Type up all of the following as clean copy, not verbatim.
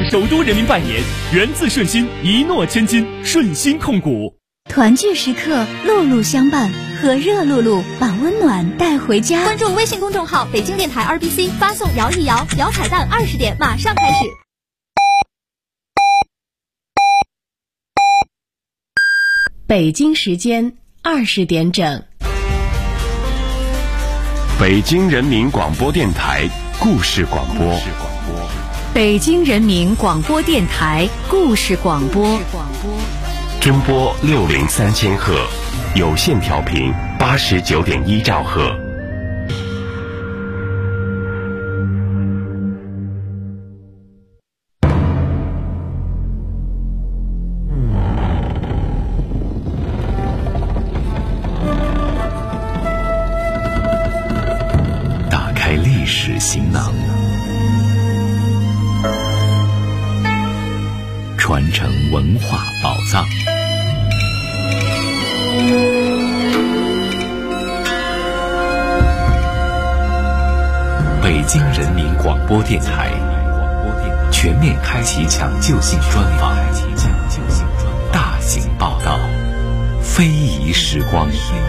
向首都人民拜年，源自顺心，一诺千金，顺心控股。 团聚时刻，路路相伴，和热露露把温暖带回家。 关注微信公众号北京电台 RBC， 发送摇一摇，摇彩蛋20点马上开始。 北京时间20点整。 北京人民广播电台故事广播。 北京人民广播电台故事广播。 中波603000赫，有线调频89.1兆赫。打开历史行囊，传承文化宝藏。北京人民广播电台全面开启抢救性专访，大型报道，非遗时光。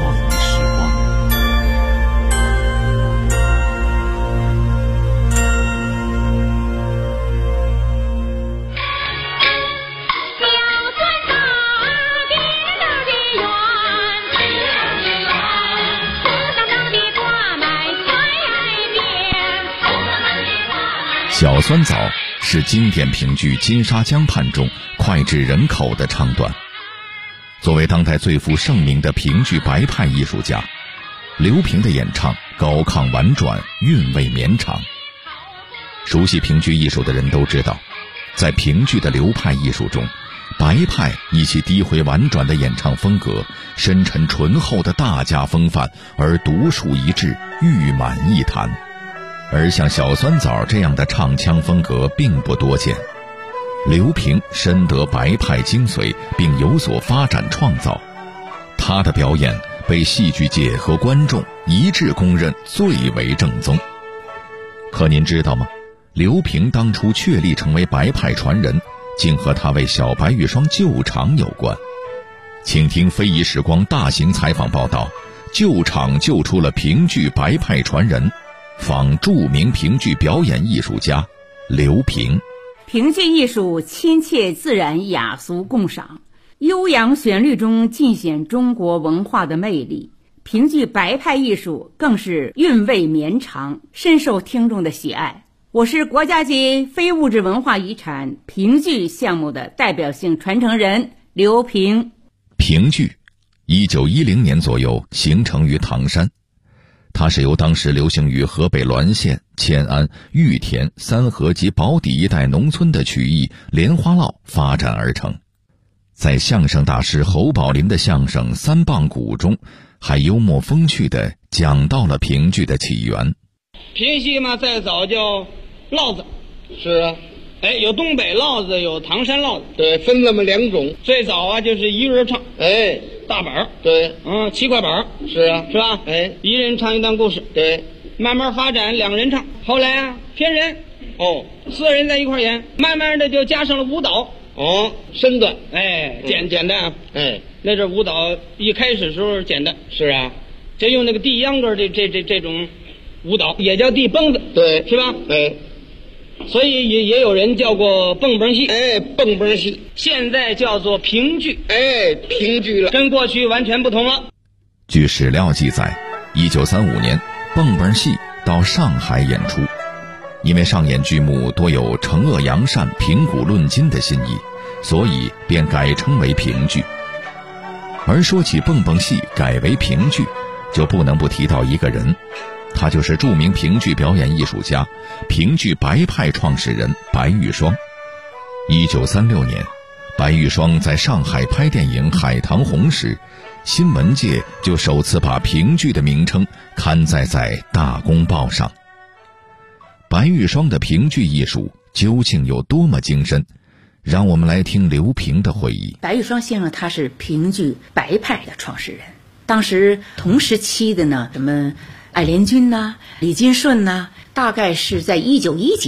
小酸枣是经典评剧《金沙江畔》中脍炙人口的唱段。作为当代最负盛名的评剧白派艺术家，刘平的演唱高亢婉转，韵味绵长。熟悉评剧艺术的人都知道，在评剧的流派艺术中，白派以其低回婉转的演唱风格、深沉醇厚的大家风范而独树一帜，誉满艺坛。而像小酸枣这样的唱腔风格并不多见。刘平深得白派精髓，并有所发展创造，他的表演被戏剧界和观众一致公认最为正宗。可您知道吗？刘平当初确立成为白派传人，竟和他为小白玉霜救场有关。请听非遗时光大型采访报道，救场救出了评剧白派传人，访著名评剧表演艺术家刘平。 评剧艺术亲切自然，雅俗共赏，悠扬旋律中尽显中国文化的魅力。评剧白派艺术更是韵味绵长，深受听众的喜爱。我是国家级非物质文化遗产评剧项目的代表性传承人刘平。 评剧1910年左右形成于唐山，它是由当时流行于河北滦县、迁安、玉田、三河及宝坻一带农村的曲艺莲花落发展而成。在相声大师侯宝林的相声《三棒鼓》中，还幽默风趣地讲到了评剧的起源。 评戏嘛，再早叫烙子， 是啊， 有东北烙子，有唐山烙子， 对，分这么两种。 最早啊，就是一人唱，大板， 对 ，7块板， 是啊， 是吧？一人唱一段故事， 对。 慢慢发展2人唱，后来啊偏人，4人在一块演，慢慢的就加上了舞蹈， 身段， 简单啊，那阵舞蹈一开始时候简单， 是啊， 就用那个地秧歌这种舞蹈，也叫地蹦子， 对， 是吧？所以也有人叫过蹦蹦戏， 蹦蹦戏， 现在叫做评剧， 评剧了， 跟过去完全不同了。 据史料记载，1935年，蹦蹦戏到上海演出，因为上演剧目多有惩恶扬善、评古论今的新意，所以便改称为评剧。而说起蹦蹦戏改为评剧，就不能不提到一个人，他就是著名评剧表演艺术家、评剧白派创始人白玉霜。1936年，白玉霜在上海拍电影《海棠红》时，新闻界就首次把评剧的名称刊载在大公报上。白玉霜的评剧艺术究竟有多么精深？让我们来听刘平的回忆。 白玉霜先生他是评剧白派的创始人，当时同时期的呢，什么艾连军呐、李金顺呐，大概是在1910几年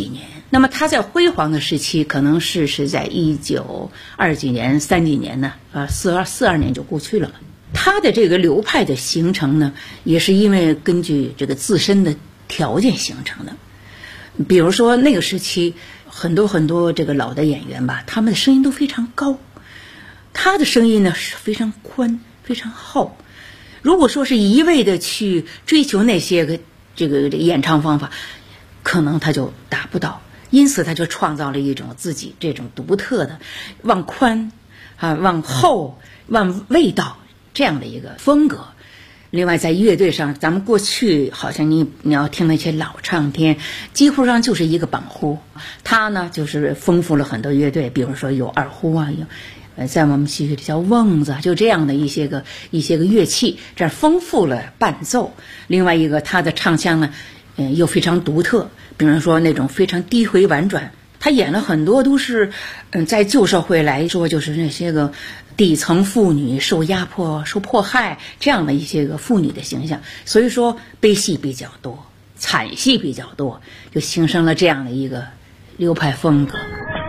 那么它在辉煌的时期，可能是在1920几年、30几年呢，42年就过去了。它的这个流派的形成呢，也是因为根据这个自身的条件形成的。比如说那个时期，很多这个老的演员吧，他们的声音都非常高，他的声音呢是非常宽、非常厚。如果说是一味的去追求那些个这个演唱方法，可能他就达不到。因此他就创造了一种自己这种独特的往宽往厚往味道这样的一个风格。另外在乐队上，咱们过去好像你要听那些老唱片，几乎上就是一个绑呼，它呢就是丰富了很多乐队，比如说有二胡啊，有在我们戏剧里叫瓮子，就这样的一些个乐器，这丰富了伴奏。另外一个他的唱腔呢又非常独特，比如说那种非常低回婉转，他演了很多都是在旧社会来说就是那些个底层妇女受压迫受迫害这样的一些个妇女的形象，所以说悲戏比较多，惨戏比较多，就形成了这样的一个流派风格。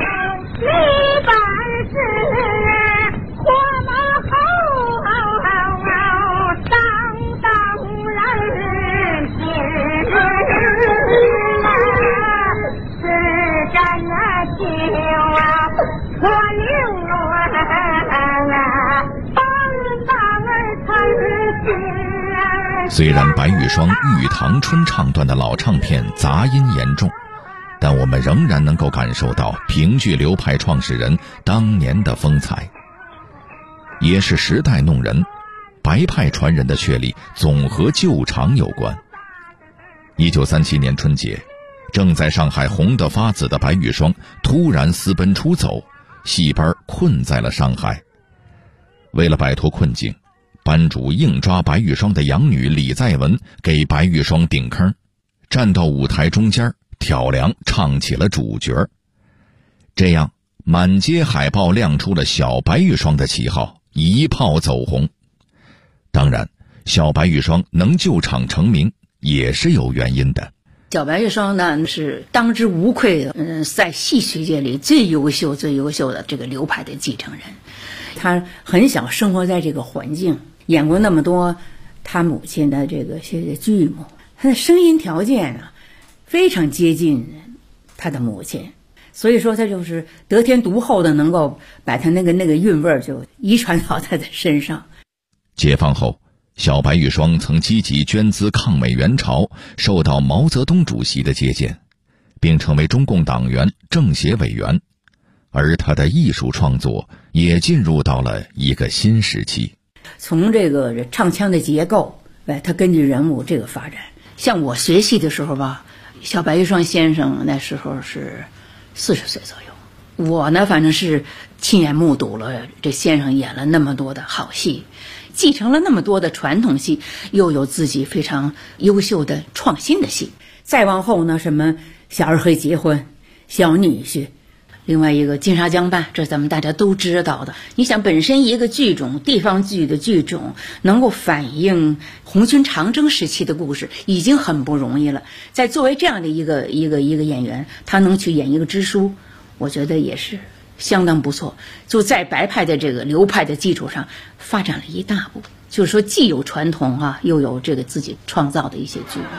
虽然白玉霜《玉堂春》唱段的老唱片杂音严重，但我们仍然能够感受到评剧流派创始人当年的风采。也是时代弄人，白派传人的确立总和旧常有关。1937年春节，正在上海红得发紫的白玉霜突然私奔出走，戏班困在了上海。为了摆脱困境，班主硬抓白玉霜的养女李在文给白玉霜顶坑，站到舞台中间挑梁唱起了主角。这样满街海报亮出了小白玉霜的旗号，一炮走红。当然小白玉霜能救场成名也是有原因的。 小白玉霜呢是当之无愧的在戏曲界里最优秀的这个流派的继承人。他很小生活在这个环境，演过那么多他母亲的这个些剧目，他的声音条件啊非常接近他的母亲，所以说他就是得天独厚的能够把他那个韵味就遗传到他的身上。 解放后，小白玉霜曾积极捐资抗美援朝，受到毛泽东主席的接见，并成为中共党员政协委员，而他的艺术创作也进入到了一个新时期。 从这个唱腔的结构，他根据人物这个发展。像我学戏的时候吧，小白玉霜先生那时候是40岁左右，我呢反正是亲眼目睹了这先生演了那么多的好戏，继承了那么多的传统戏，又有自己非常优秀的创新的戏。再往后呢，什么小二黑结婚、小女婿，另外一个金沙江畔，这咱们大家都知道的。你想本身一个剧种，地方剧的剧种能够反映红军长征时期的故事已经很不容易了，在作为这样的一个演员，他能去演一个支书，我觉得也是相当不错，就在白派的这个流派的基础上发展了一大步，就是说既有传统啊，又有这个自己创造的一些剧目。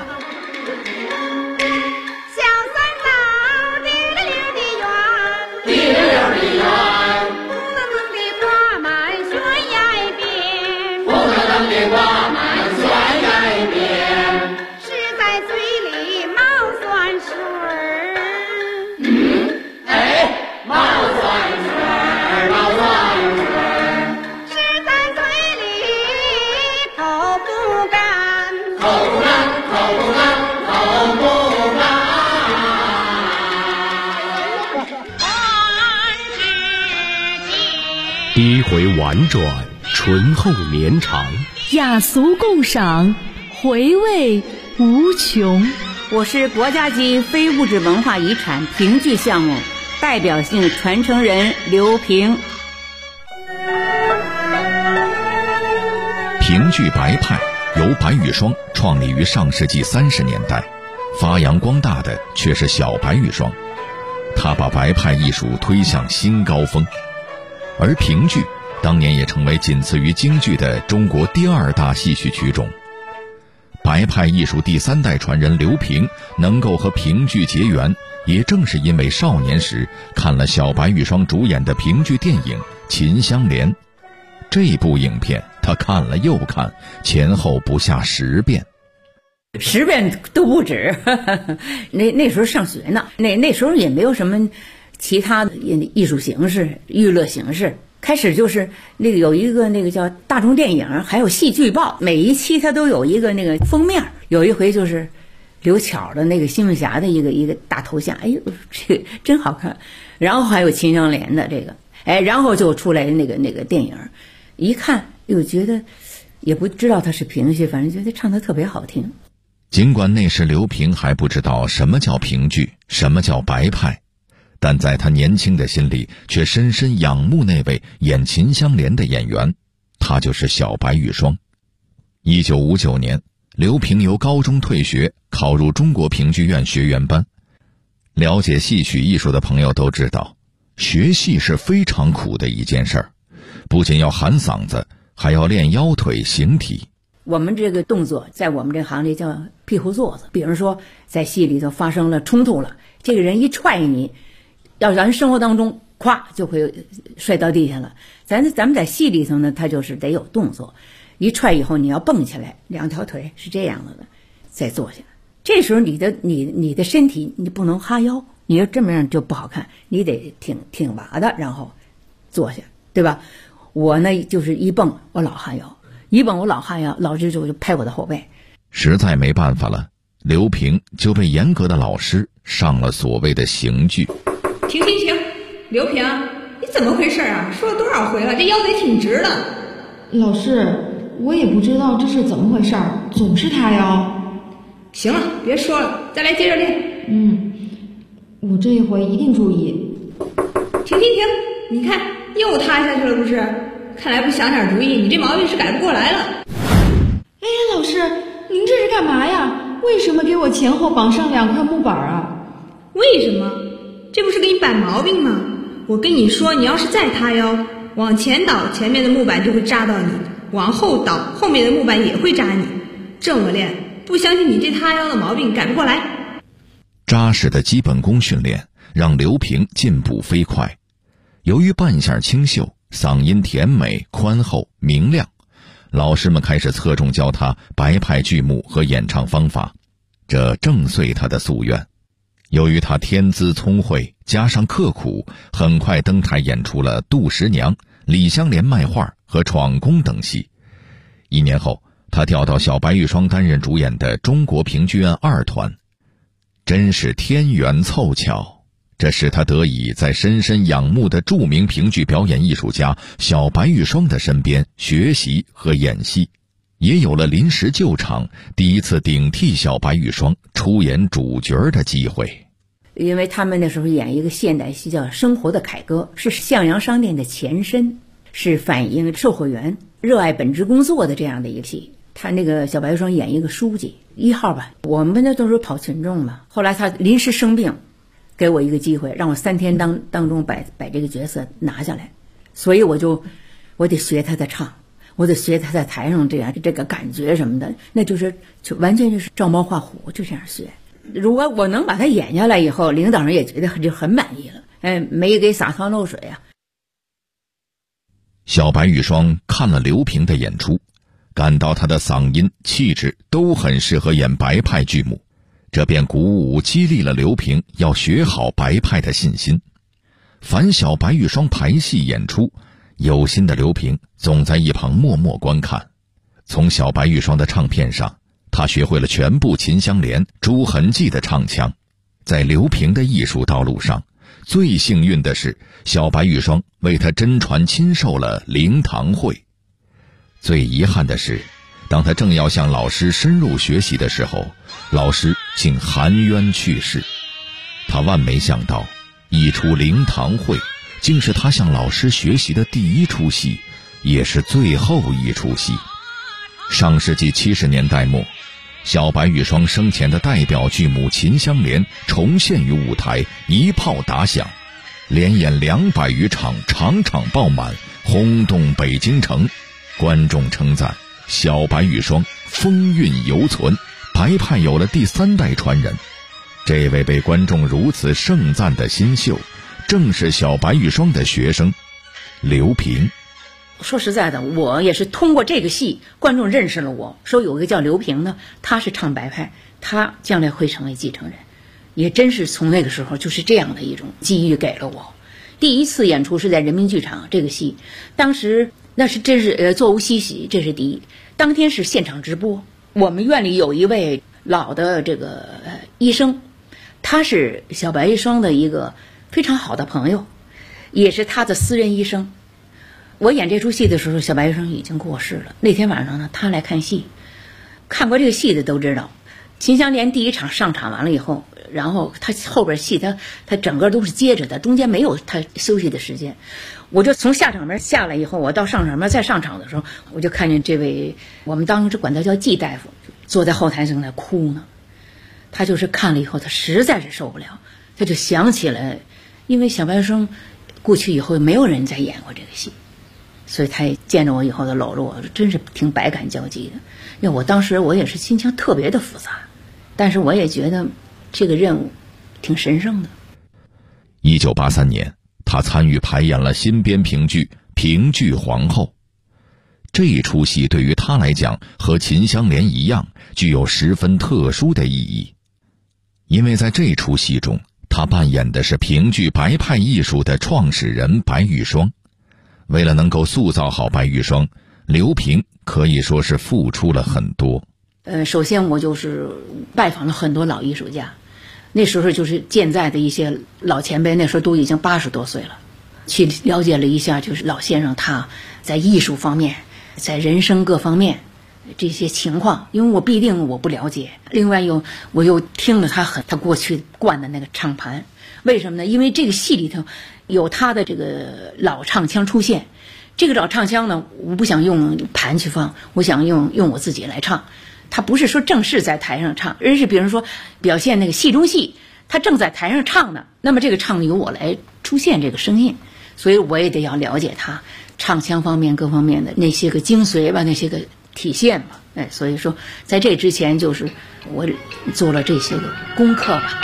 低回婉转，醇厚绵长， 雅俗共赏，回味无穷。 我是国家级非物质文化遗产评剧项目代表性传承人刘平。 评剧白派由白玉霜创立于上世纪30年代，发扬光大的却是小白玉霜。 他把白派艺术推向新高峰。而评剧当年也成为仅次于京剧的中国第2大戏曲曲种。白派艺术第3代传人刘平能够和评剧结缘，也正是因为少年时看了小白玉霜主演的评剧电影《秦香莲》。这部影片他看了又看，前后不下10遍 ，10遍都不止。那时候上学呢，那时候也没有什么其他的艺术形式、娱乐形式。开始就是那个有一个那个叫大众电影，还有戏剧报，每一期它都有一个那个封面。有一回就是刘巧的那个新闻侠的一个大头像，哎呦，这个真好看。然后还有秦香莲的这个，然后就出来那个电影，一看又觉得也不知道他是评剧，反正觉得唱得特别好听。 尽管那时刘平还不知道什么叫评剧，什么叫白派，但在他年轻的心里却深深仰慕那位演秦香莲的演员，他就是小白玉霜。1959年，刘平由高中退学，考入中国评剧院学员班。了解戏曲艺术的朋友都知道，学戏是非常苦的一件事儿，不仅要喊嗓子，还要练腰腿形体。 我们这个动作在我们这行里叫屁股坐子，比如说在戏里头发生了冲突了，这个人一踹你，要咱生活当中咵就会摔到地下了。咱们在戏里头呢，它就是得有动作，一踹以后你要蹦起来，2条腿是这样的，再坐下。这时候你的身体你不能哈腰，你要这么样就不好看，你得挺拔的，然后坐下，对吧？我呢就是一蹦我老哈腰，一蹦我老哈腰，老师就拍我的后背。 实在没办法了，刘平就被严格的老师上了所谓的刑具。 停，刘平，你怎么回事啊？说了多少回了，这腰得挺直的。 老师，我也不知道这是怎么回事，总是塌腰。 行了，别说了，再来接着练。 我这一回一定注意。 停，你看又塌下去了不是？看来不想点主意，你这毛病是改不过来了。 哎呀，老师，您这是干嘛呀？为什么给我前后绑上2块木板啊？ 为什么？这不是给你摆毛病吗？我跟你说，你要是再塌腰，往前倒，前面的木板就会扎到你；往后倒，后面的木板也会扎你。这么练，不相信你这塌腰的毛病改不过来。 扎实的基本功训练让刘平进步飞快。由于扮相清秀，嗓音甜美宽厚明亮，老师们开始侧重教他白派剧目和演唱方法，这正遂他的夙愿。由于他天资聪慧，加上刻苦，很快登台演出了《杜十娘》、《李香莲卖画》和《闯宫》等戏。1年后，他调到小白玉霜担任主演的中国评剧院2团。真是天缘凑巧，这使他得以在深深仰慕的著名评剧表演艺术家小白玉霜的身边学习和演戏，也有了临时救场，第一次顶替小白玉霜出演主角的机会。 因为他们那时候演一个现代戏叫《生活的凯歌》，是向阳商店的前身，是反映售货员热爱本职工作的这样的一个戏。他那个小白玉霜演一个书记1号吧，我们那都是跑群众嘛。后来他临时生病，给我一个机会，让我3天当中把这个角色拿下来，所以我得学他的唱，我得学他在台上这个感觉什么的，那就完全就是照猫画虎，就这样学。如果我能把他演下来以后，领导人也觉得就很满意了，没给洒汤漏水啊。 小白玉霜看了刘平的演出，感到他的嗓音气质都很适合演白派剧目，这便鼓舞激励了刘平要学好白派的信心。凡小白玉霜排戏演出，有心的刘平总在一旁默默观看。从小白玉霜的唱片上，他学会了全部秦香莲、朱痕记的唱腔。在刘平的艺术道路上，最幸运的是小白玉霜为他真传亲授了灵堂会。最遗憾的是，当他正要向老师深入学习的时候，老师竟含冤去世。他万没想到，一出灵堂会竟是他向老师学习的第1出戏，也是最后一出戏。上世纪70年代末， 小白玉霜生前的代表剧目《秦香莲》重现于舞台，一炮打响，连演200余场，场场爆满，轰动北京城。观众称赞小白玉霜风韵犹存，白派有了第3代传人。这位被观众如此盛赞的新秀，正是小白玉霜的学生刘平。 说实在的，我也是通过这个戏，观众认识了我，说有一个叫刘平的，他是唱白派，他将来会成为继承人。也真是从那个时候就是这样的一种机遇给了我。第一次演出是在人民剧场，这个戏当时那是真是座无虚席，这是第一。当天是现场直播，我们院里有一位老的这个医生，他是小白玉霜的一个非常好的朋友，也是他的私人医生。我演这出戏的时候，小白玉霜已经过世了。那天晚上呢，他来看戏，看过这个戏的都知道，秦香莲第1场上场完了以后，然后他后边戏他整个都是接着的，中间没有他休息的时间。我就从下场门下来以后，我到上场门再上场的时候，我就看见这位我们当时管他叫季大夫，坐在后台正在哭呢。他就是看了以后，他实在是受不了，他就想起来，因为小白玉霜过去以后没有人再演过这个戏，所以他也见着我以后的搂着我，真是挺百感交集的。因为我当时我也是心情特别的复杂，但是我也觉得这个任务挺神圣的。 1983年，他参与排演了新编评剧《评剧皇后》。这一出戏对于他来讲，和秦香莲一样，具有十分特殊的意义。因为在这出戏中，他扮演的是评剧白派艺术的创始人白玉霜。为了能够塑造好白玉霜，刘平可以说是付出了很多。 首先我就是拜访了很多老艺术家，那时候就是健在的一些老前辈，那时候都已经80多岁了，去了解了一下就是老先生他在艺术方面，在人生各方面这些情况，因为我必定我不了解。另外我又听了他过去灌的那个唱盘，为什么呢？因为这个戏里头有他的这个老唱腔出现，这个老唱腔呢，我不想用盘去放，我想用我自己来唱。他不是说正式在台上唱，而是比如说表现那个戏中戏，他正在台上唱呢，那么这个唱由我来出现这个声音，所以我也得要了解他唱腔方面各方面的那些个精髓吧，那些个体现吧。所以说在这之前就是我做了这些个功课吧。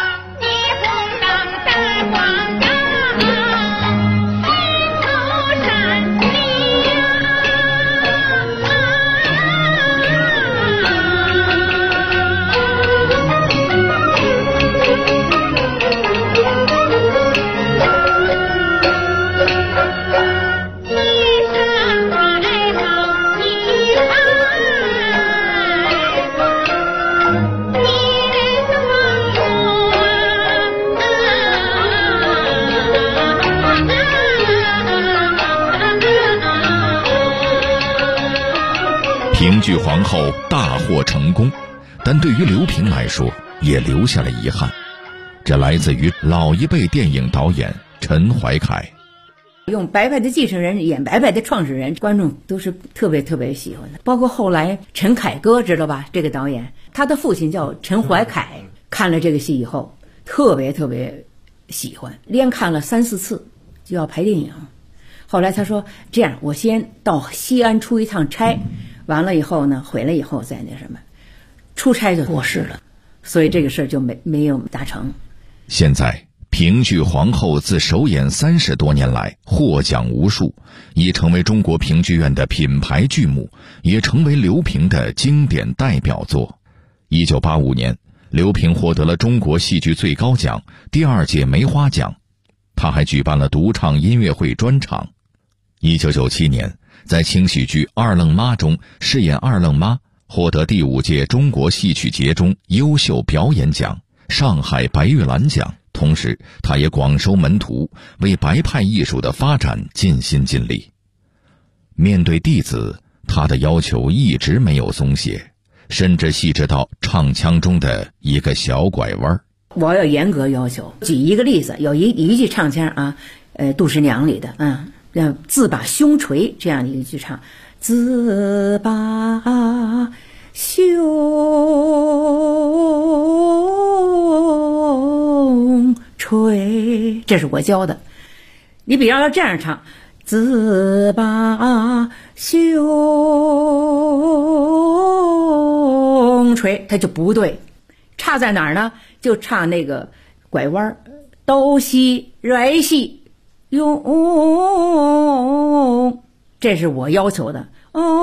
评剧皇后大获成功，但对于刘平来说也留下了遗憾，这来自于老一辈电影导演陈怀凯。 用白派的继承人演白派的创始人，观众都是特别特别喜欢的。包括后来陈凯歌知道吧，这个导演他的父亲叫陈怀凯，看了这个戏以后特别特别喜欢，连看了3、4次就要拍电影。后来他说这样，我先到西安出一趟差，完了以后呢，回来以后再那什么，出差就过世了，所以这个事儿就没有达成。 现在评剧皇后自首演30多年来获奖无数，已成为中国评剧院的品牌剧目，也成为刘平的经典代表作。1985年，刘平获得了中国戏剧最高奖第2届梅花奖，他还举办了独唱音乐会专场。1997年，在轻喜剧《二愣妈》中饰演二愣妈，获得第5届中国戏曲节中优秀表演奖、上海白玉兰奖。同时他也广收门徒，为白派艺术的发展尽心尽力。面对弟子，他的要求一直没有松懈，甚至细致到唱腔中的一个小拐弯。 我要严格要求。举一个例子，有一句唱腔啊，杜十娘里的自把胸垂这样的一句唱，自把胸吹，这是我教的。你比方要这样唱，自把胸吹，它就不对。差在哪儿呢？就差那个拐弯，哆西来西用，这是我要求的。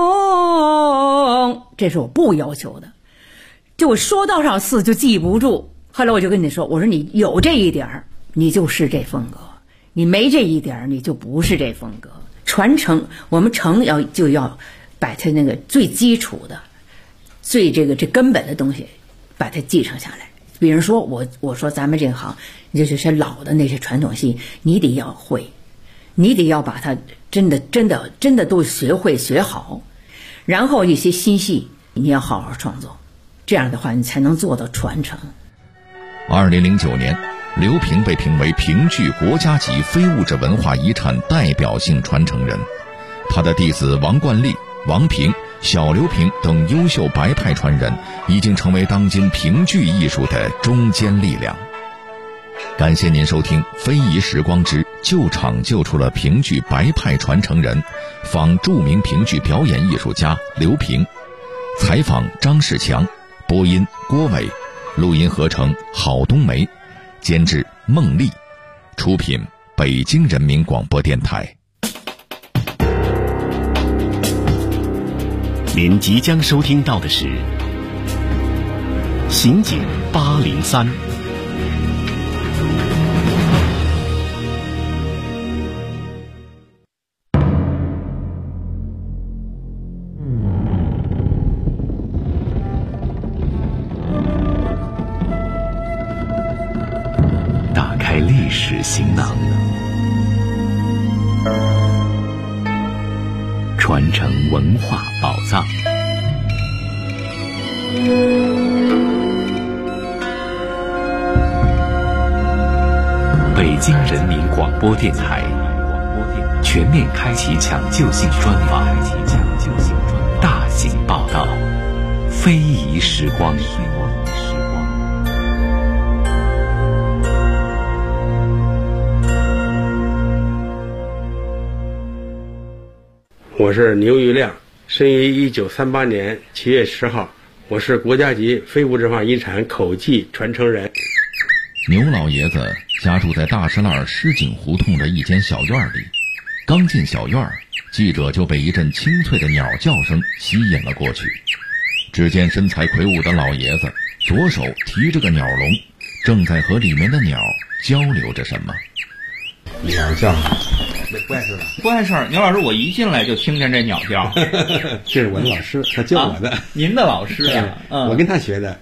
这是我不要求的。就我说多少次就记不住。后来我就跟你说，我说你有这一点你就是这风格，你没这一点你就不是这风格。传承，我们就要把它那个最基础的、最这根本的东西，把它继承下来。比如说我说咱们这行，就是老的那些传统戏，你得要会，你得要把它真的都学会学好，然后一些新戏你要好好创作，这样的话你才能做到传承。 2009年，刘平被评为评剧国家级非物质文化遗产代表性传承人，他的弟子王冠丽、王平、小刘平等优秀白派传人已经成为当今评剧艺术的中坚力量。感谢您收听《非遗时光之救场救出了评剧白派传承人》，访著名评剧表演艺术家刘平，采访张世强，播音郭伟，录音合成郝冬梅，监制孟丽，出品北京人民广播电台。 您即将收听到的是《刑警803》。打开历史行囊，传承文化宝藏。北京人民广播电台全面开启抢救性专访，大型报道，非遗时光。 我是牛玉亮，生于1938年7月10号，我是国家级非物质文化遗产口技传承人。 牛老爷子家住在大石栏狮井胡同的一间小院里，刚进小院，记者就被一阵清脆的鸟叫声吸引了过去。只见身材魁梧的老爷子左手提着个鸟笼，正在和里面的鸟交流着什么。 鸟叫，不碍事吧？ 不碍事儿。牛老师，我一进来就听见这鸟叫。 这是我的老师，他教我的。 您的老师呀？ 我跟他学的。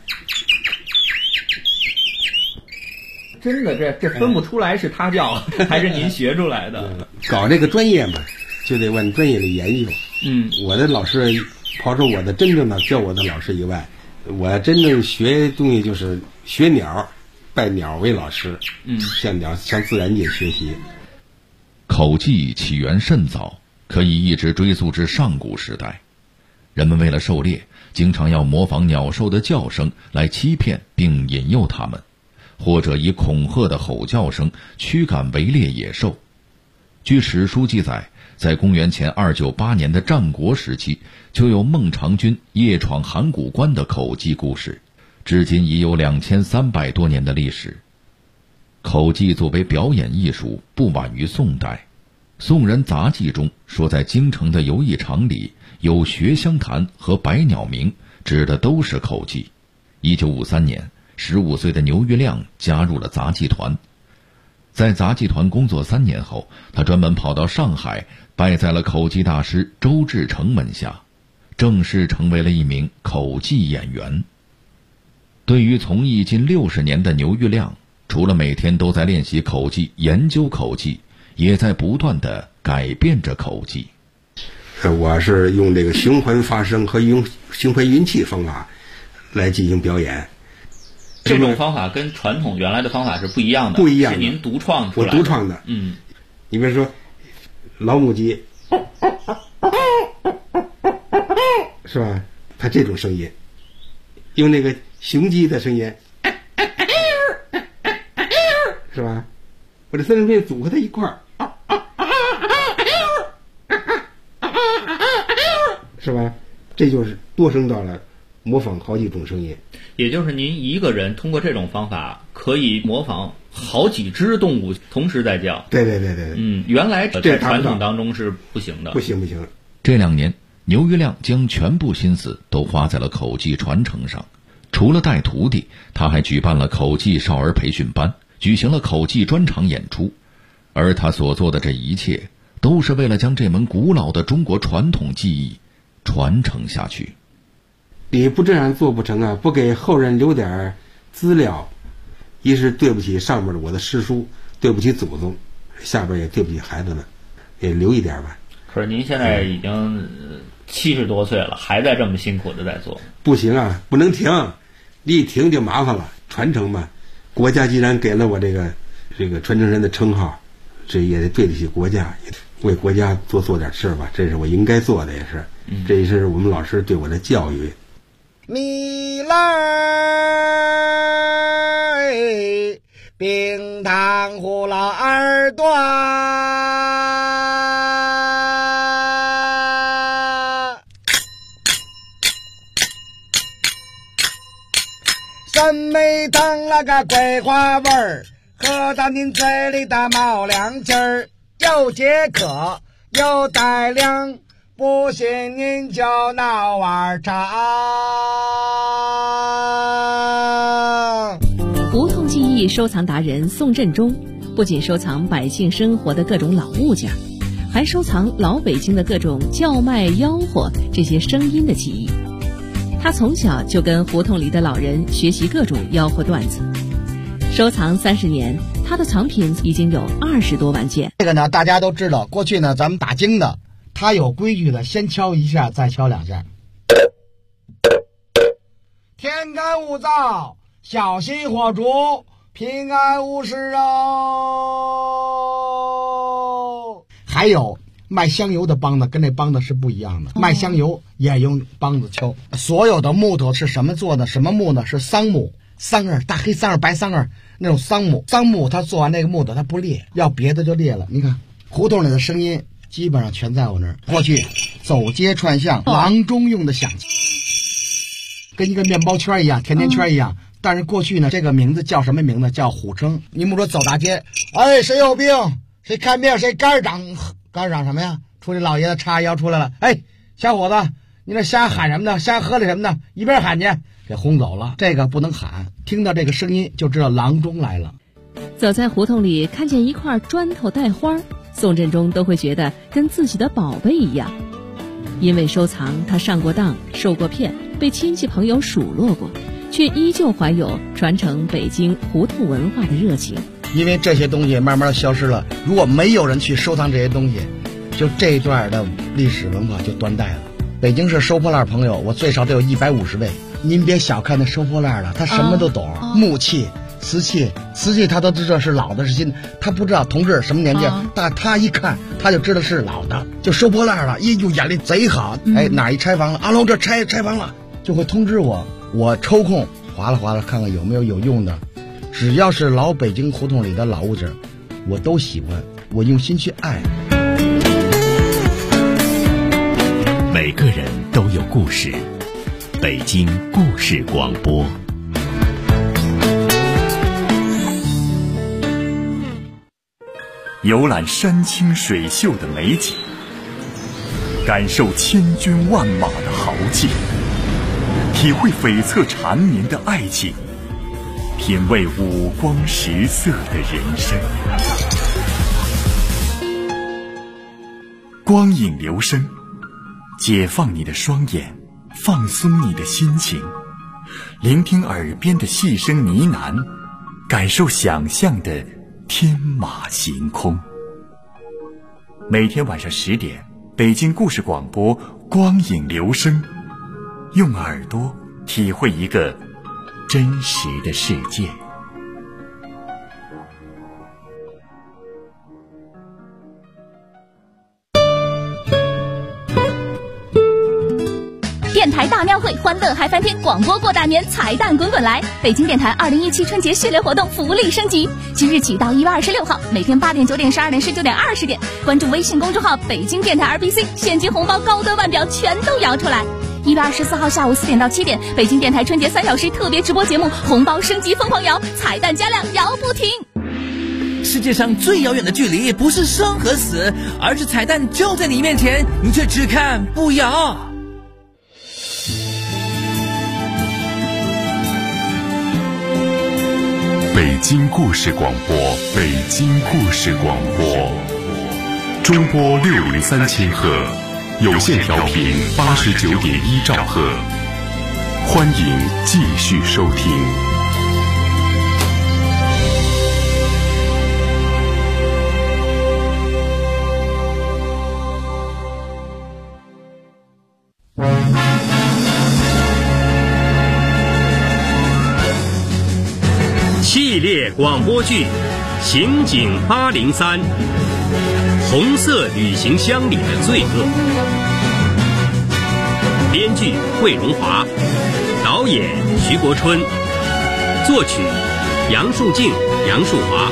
真的，这分不出来是他叫还是您学出来的。 搞这个专业嘛，就得往专业里研究。我的老师，刨出我的真正的教我的老师以外，我真正学东西就是学鸟，拜鸟为老师。向自然界学习。 口技起源甚早，可以一直追溯至上古时代。人们为了狩猎，经常要模仿鸟兽的叫声来欺骗并引诱它们，或者以恐吓的吼叫声驱赶围猎野兽。据史书记载，在公元前298年的战国时期，就有孟尝君夜闯函谷关的口技故事，至今已有2300多年的历史。口技作为表演艺术，不晚于宋代。宋人杂记中说，在京城的游艺场里有学香坛和百鸟鸣，指的都是口技。1953年，15岁的牛玉亮加入了杂技团。在杂技团工作3年后，他专门跑到上海，拜在了口技大师周志成门下，正式成为了一名口技演员。对于从艺近60年的牛玉亮，除了每天都在练习口技、研究口技，也在不断地改变着口技。 我是用这个循环发声和用循环运气方法来进行表演。 这种方法跟传统原来的方法是不一样的， 不一样的， 是您独创出来的。 我独创的。你比如说老母鸡，是吧？它这种声音， 用那个雄鸡的声音，是吧？我这三声片组合在一块儿，是吧？这就是多声道了，模仿好几种声音。 也就是您一个人通过这种方法可以模仿好几只动物同时在叫。 对， 原来在传统当中是不行的。 不行。 这2年，牛于亮将全部心思都花在了口技传承上。除了带徒弟，他还举办了口技少儿培训班，举行了口技专场演出。而他所做的这一切，都是为了将这门古老的中国传统技艺传承下去。 你不这样做不成啊！不给后人留点资料，一是对不起上面的我的师叔，对不起祖宗，下边也对不起孩子们，也留一点吧。 可是您现在已经70多岁了，还在这么辛苦的在做。 不行啊，不能停，一停就麻烦了。传承嘛，国家既然给了我这个传承人的称号，这也得对得起国家，也为国家做点事吧，这是我应该做的，也是，这也是我们老师对我的教育。 米来冰糖葫芦耳朵，酸梅汤那个桂花味儿，喝到您嘴里的冒凉气儿，又解渴又带凉，不信您就闹碗茶。 胡同技艺收藏达人宋振中不仅收藏百姓生活的各种老物件，还收藏老北京的各种叫卖吆喝这些声音的技艺。他从小就跟胡同里的老人学习各种吆喝段子，收藏30年，他的藏品已经有20多万件。 这个呢，大家都知道，过去呢咱们打更的，他有规矩的，先敲一下，再敲2下。天干物燥，小心火烛，平安无事哦。还有卖香油的梆子跟这梆子是不一样的，卖香油也用梆子敲。所有的木头是什么做的？什么木呢？是桑木，桑叶，大黑桑叶、白桑叶那种桑木。桑木它做完那个木头它不裂，要别的就裂了。你看胡同里的声音基本上全在我那儿。过去走街串巷，郎中用的响器，跟一个面包圈一样，甜甜圈一样。但是过去呢，这个名字叫什么名字？叫虎称。你们说走大街，哎，谁有病？谁看病？谁肝长？肝长什么呀？出去老爷子叉腰出来了，哎，小伙子，你那瞎喊什么呢？瞎喝的什么呢？一边喊去，给轰走了。这个不能喊，听到这个声音就知道郎中来了。 走在胡同里，看见一块砖头带花，宋振中都会觉得跟自己的宝贝一样。因为收藏，他上过当，受过骗，被亲戚朋友数落过，却依旧怀有传承北京胡同文化的热情。 因为这些东西慢慢消失了，如果没有人去收藏这些东西，就这一段的历史文化就断代了。北京市收破烂朋友，我最少得有150位。您别小看那收破烂的，他什么都懂，木器、瓷器他都知道是老的是新的，他不知道同志什么年纪，但他一看他就知道是老的，就收破烂了，呦眼力贼好，哎，哪一拆房了，阿龙这拆房了，就会通知我，我抽空划拉看看有没有用的。只要是老北京胡同里的老物件，我都喜欢，我用心去爱。 每个人都有故事，北京故事广播。游览山清水秀的美景，感受千军万马的豪劲，体会悱恻缠绵的爱情，品味五光十色的人生。光影留声，解放你的双眼，放松你的心情，聆听耳边的细声呢喃，感受想象的天马行空。每天晚上10点，北京故事广播光影留声，用耳朵体会一个真实的世界。 电电台大庙会，欢乐嗨翻天，广播过大年，彩蛋滚滚来！北京电台2017春节系列活动福利升级，即日起到1月26号，每天8点、9点、12点、19点、20点，关注微信公众号北京电台 RBC， 现金红包高端腕表全都摇出来。1月24号下午4点到7点，北京电台春节3小时特别直播节目，红包升级疯狂摇，彩蛋加量摇不停。 世界上最遥远的距离不是生和死，而是彩蛋就在你面前，你却只看不摇。 北京故事广播，北京故事广播，中波603千赫，有线调频89.1兆赫，欢迎继续收听。 系列广播剧《刑警803》，红色旅行箱里的罪恶。编剧桂荣华，导演徐国春，作曲杨树静、杨树华。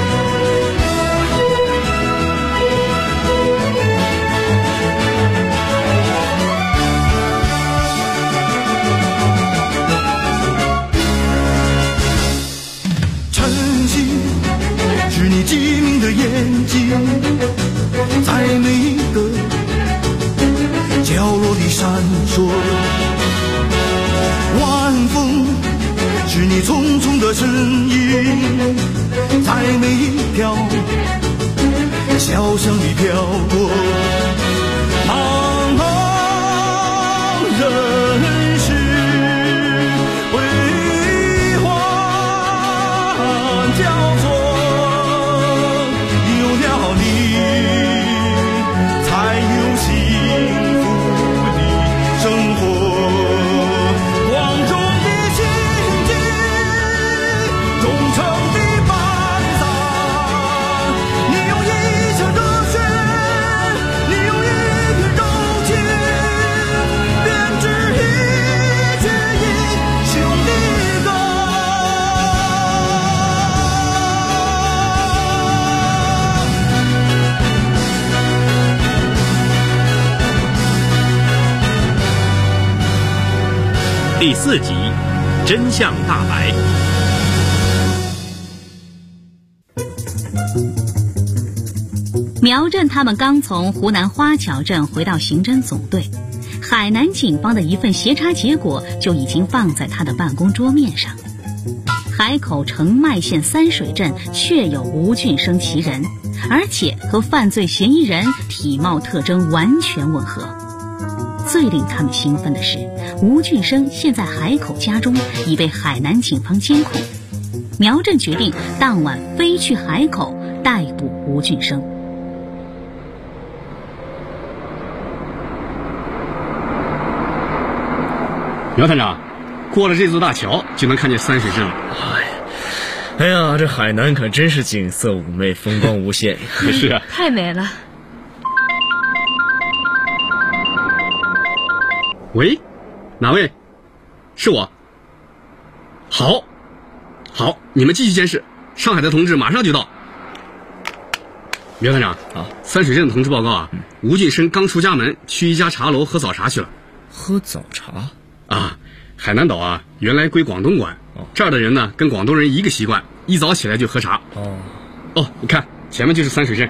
是你机敏的眼睛，在每一个角落里闪烁。晚风是你匆匆的身影，在每一条小巷里飘过。茫茫人世悲欢交错， 第4集，真相大白。 苗振他们刚从湖南花桥镇回到刑侦总队，海南警方的一份协查结果就已经放在他的办公桌面上。海口澄迈县三水镇确有吴俊生其人，而且和犯罪嫌疑人体貌特征完全吻合。最令他们兴奋的是，吴俊生现在海口家中已被海南警方监控。苗振决定当晚飞去海口逮捕吴俊生。 苗探长，过了这座大桥就能看见三水镇了。 哎呀，这海南可真是景色妩媚，风光无限。 是啊， 太美了。 喂，哪位？是我。好，你们继续监视，上海的同志马上就到。苗探长，三水镇的同志报告啊，吴俊生刚出家门，去一家茶楼喝早茶去了。 喝早茶？ 啊，海南岛啊，原来归广东管，这儿的人呢，跟广东人一个习惯，一早起来就喝茶。你看前面就是三水镇。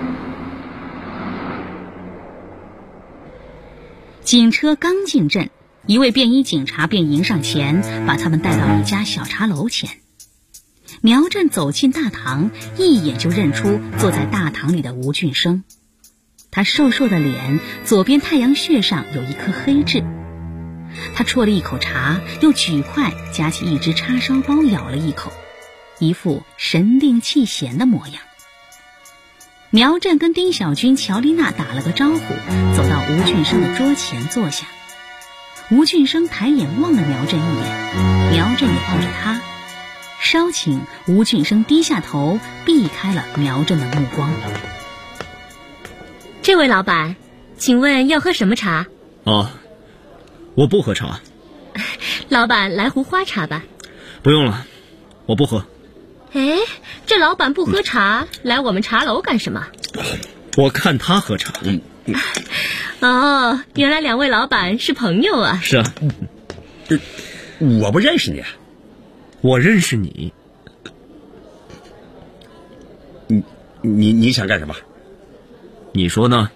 警车刚进镇，一位便衣警察便迎上前，把他们带到一家小茶楼前。苗振走进大堂，一眼就认出坐在大堂里的吴俊生。他瘦瘦的脸，左边太阳穴上有一颗黑痣。他啜了一口茶，又举筷夹起一只叉烧包咬了一口，一副神定气闲的模样。苗振跟丁小军、乔丽娜打了个招呼，走到吴俊生的桌前坐下。吴俊生抬眼望了苗振一眼，苗振也望着他。稍请吴俊生低下头，避开了苗振的目光。 这位老板，请问要喝什么茶？ 我不喝茶。 老板，来壶花茶吧。 不用了，我不喝。 哎，这老板不喝茶，来我们茶楼干什么？ 我看他喝茶。 哦，原来2位老板是朋友啊。 是啊。 我不认识你。 我认识你。 你想干什么？ 你说呢？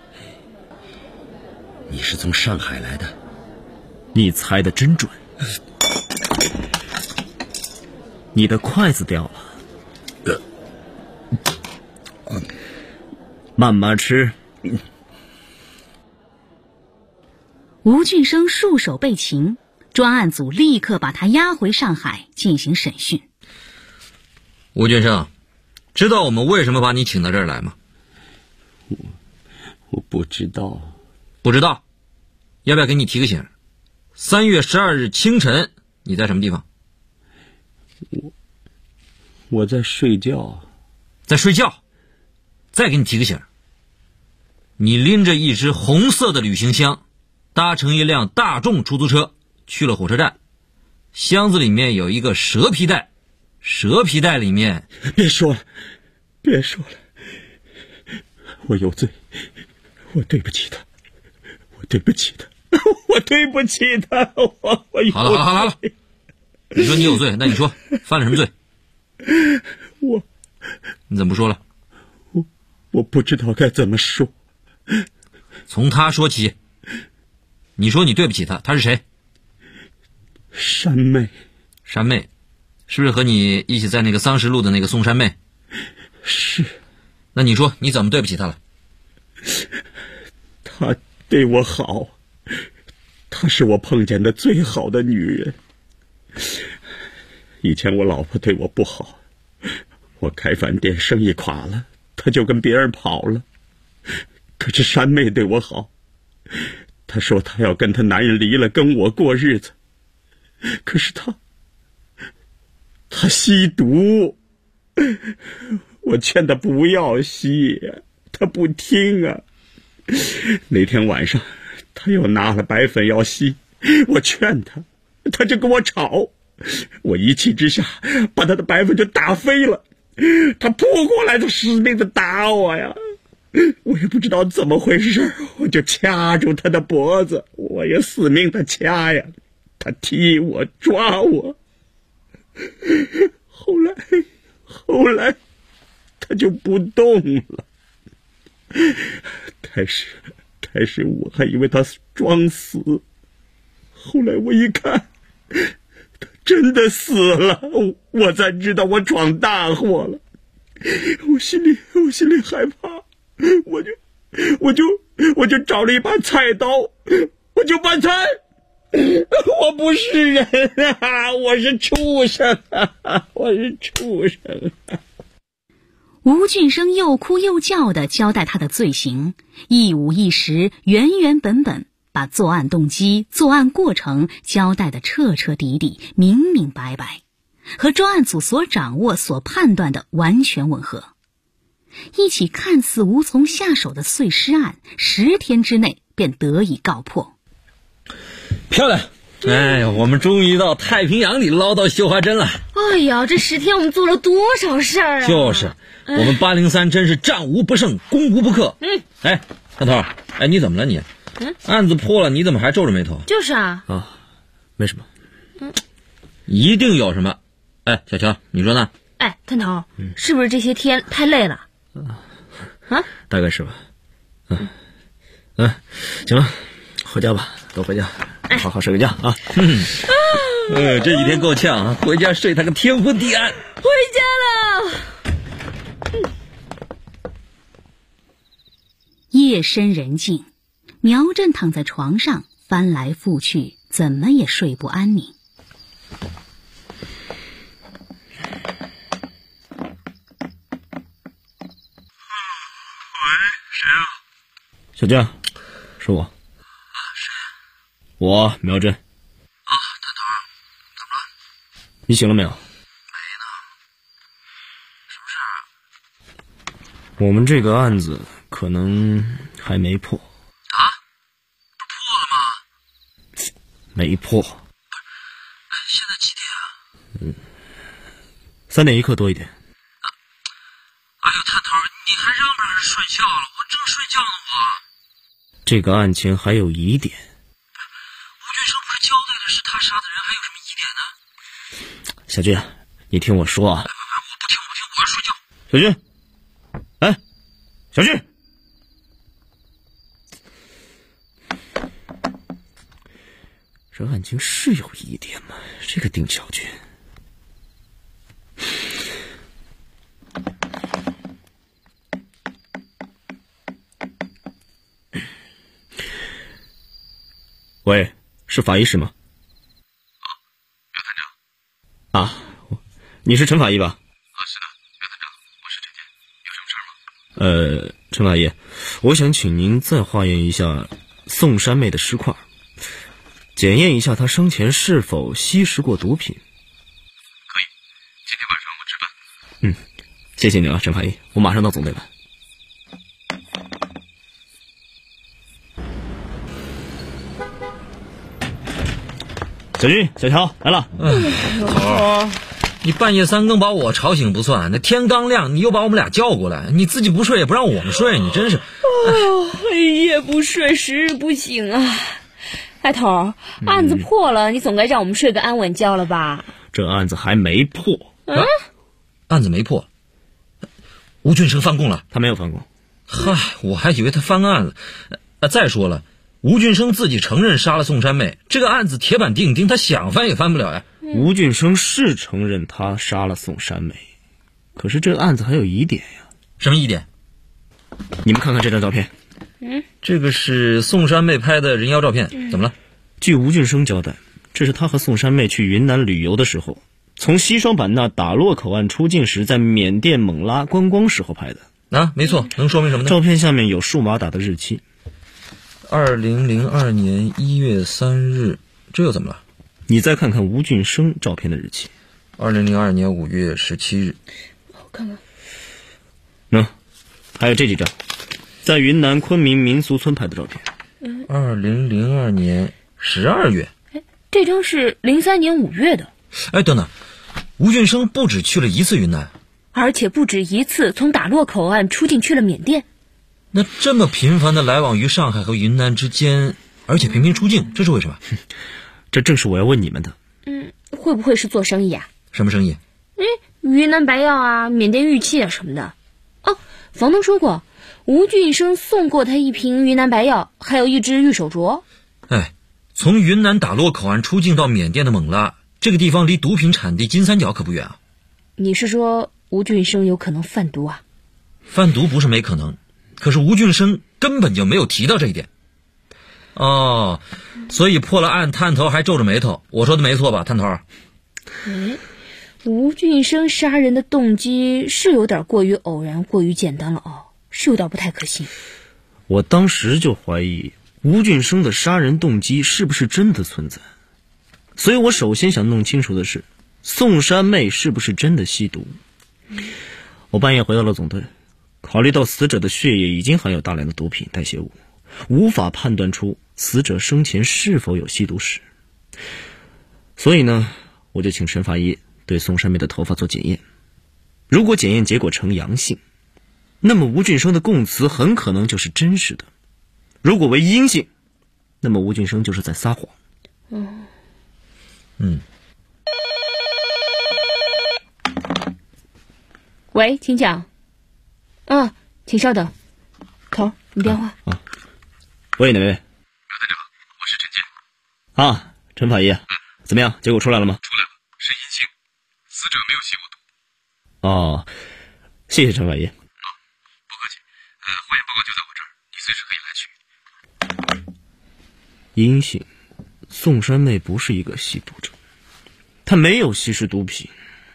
你是从上海来的。 你猜得真准。你的筷子掉了。慢慢吃。 吴俊生束手被擒，专案组立刻把他押回上海进行审讯。 吴俊生，知道我们为什么把你请到这儿来吗？ 我不知道。 不知道？要不要给你提个醒？3月12日清晨，你在什么地方？ 我在睡觉。 在睡觉？再给你提个醒，你拎着一只红色的旅行箱，搭乘一辆大众出租车去了火车站，箱子里面有一个蛇皮袋，蛇皮袋里面…… 别说了，我有罪，我对不起他，我对不起他。 好了，你说你有罪，那你说犯了什么罪？你怎么不说了？ 我不知道该怎么说。 从他说起。你说你对不起他，他是谁？ 山妹。 山妹，是不是和你一起在那个桑石路的那个宋山妹？ 是。 那你说你怎么对不起他了？ 他对我好，她是我碰见的最好的女人。以前我老婆对我不好，我开饭店生意垮了，她就跟别人跑了。可是山妹对我好，她说她要跟她男人离了，跟我过日子。可是她吸毒，我劝她不要吸，她不听啊。那天晚上她又拿了白粉要吸，我劝她，她就跟我吵。我一气之下把她的白粉就打飞了，她扑过来，她使命的打我呀。我也不知道怎么回事，我就掐住她的脖子，我也死命的掐呀，她踢我抓我。后来她就不动了。开始我还以为她装死，后来我一看她真的死了，我才知道我闯大祸了。我心里害怕，我就找了一把菜刀，我就把菜。我不是人啊，我是畜生啊，我是畜生啊。 吴俊生又哭又叫地交代他的罪行，一五一十、原原本本，把作案动机、作案过程交代得彻彻底底、明明白白，和专案组所掌握、所判断的完全吻合。一起看似无从下手的碎尸案，10天之内便得以告破。 漂亮！哎呀，我们终于到太平洋里捞到绣花针了。 哎呀，这10天我们做了多少事儿啊！ 就是，我们803真是战无不胜，攻无不克。哎，大头，哎，你怎么了你？案子破了，你怎么还皱着眉头？ 就是啊。 没什么。 一定有什么。哎，小乔，你说呢？ 哎，探头，是不是这些天太累了？ 大概是吧。行了，回家吧，都回家，好好睡个觉啊。 这几天够呛啊，回家睡他个天昏地暗。 回家了。 夜深人静，苗振躺在床上翻来覆去，怎么也睡不安宁。 谁啊？小江，是我。 谁？ 我苗振。 大头，怎么了？ 你醒了没有？ 没呢。什么事啊？ 我们这个案子可能还没破。 不破了吗？ 没破。 现在几点啊 ？3点1刻多一点。 哎呦，探头，你还让不让人睡觉了？我正睡觉呢，我。 这个案情还有疑点。 吴俊生不是交代了是他杀的人，还有什么疑点呢？ 小俊，你听我说啊！ 我不听，我要睡觉。 小俊，哎，小俊，这案情是有疑点吗？这个丁小军。喂，是法医室吗？ 苗探长。 啊，你是陈法医吧？ 是的，苗探长，我是陈健，有什么事吗？ 陈法医，我想请您再化验一下宋山妹的尸块，检验一下她生前是否吸食过毒品。 可以，今天晚上我值班。 谢谢你啊，陈法医，我马上到总队来。小军、小乔来了。 你半夜3更把我吵醒不算，那天刚亮你又把我们俩叫过来，你自己不睡也不让我们睡，你真是。 黑夜不睡，时日不醒啊！哎头，案子破了，你总该让我们睡个安稳觉了吧？ 这案子还没破。 案子没破，吴俊生翻供了？ 他没有翻供。 嗨，我还以为他翻案了。再说了，吴俊生自己承认杀了宋山妹，这个案子铁板钉钉，他想翻也翻不了呀。 吴俊生是承认他杀了宋山妹，可是这个案子还有疑点呀。 什么疑点？ 你们看看这张照片。 这个是宋山妹拍的人妖照片，怎么了？ 据吴俊生交代，这是他和宋山妹去云南旅游的时候，从西双版纳打洛口岸出境时，在缅甸勐拉观光时候拍的。 没错，能说明什么呢？ 照片下面有数码打的日期 ，2002年1月3日，这又怎么了？ 你再看看吴俊生照片的日期 ，2002年5月17日。 我看看。 还有这几张，在云南昆明民俗村拍的照片。 2002年12月。 这张是03年5月的。 等等，吴俊生不止去了一次云南， 而且不止一次从打洛口岸出境去了缅甸。 那这么频繁的来往于上海和云南之间，而且频频出境，这是为什么？ 这正是我要问你们的。 会不会是做生意啊？ 什么生意？ 云南白药啊，缅甸玉器啊什么的。房东说过，吴俊生送过他一瓶云南白药，还有一只玉手镯。 从云南打洛口岸出境到缅甸的勐拉，这个地方离毒品产地金三角可不远啊。 你是说吴俊生有可能贩毒啊？ 贩毒不是没可能，可是吴俊生根本就没有提到这一点。所以破了案，探头还皱着眉头。我说的没错吧，探头？ 吴俊生杀人的动机是有点过于偶然，过于简单了是有点不太可信。 我当时就怀疑吴俊生的杀人动机是不是真的存在，所以我首先想弄清楚的是，宋山妹是不是真的吸毒。我半夜回到了总队，考虑到死者的血液已经含有大量的毒品代谢物，无法判断出死者生前是否有吸毒史，所以呢，我就请陈法医对宋山妹的头发做检验。如果检验结果呈阳性，那么吴俊生的供词很可能就是真实的；如果为阴性，那么吴俊生就是在撒谎。 喂，请讲。请稍等。头，你电话。 喂，哪位？ 苗探长，我是陈健。 陈法医，怎么样？结果出来了吗？ 出来了，是阴性，死者没有吸过毒。 谢谢陈法医。 不客气。化验报告就在我这儿，你随时可以来取。 阴性，宋山妹不是一个吸毒者，她没有吸食毒品。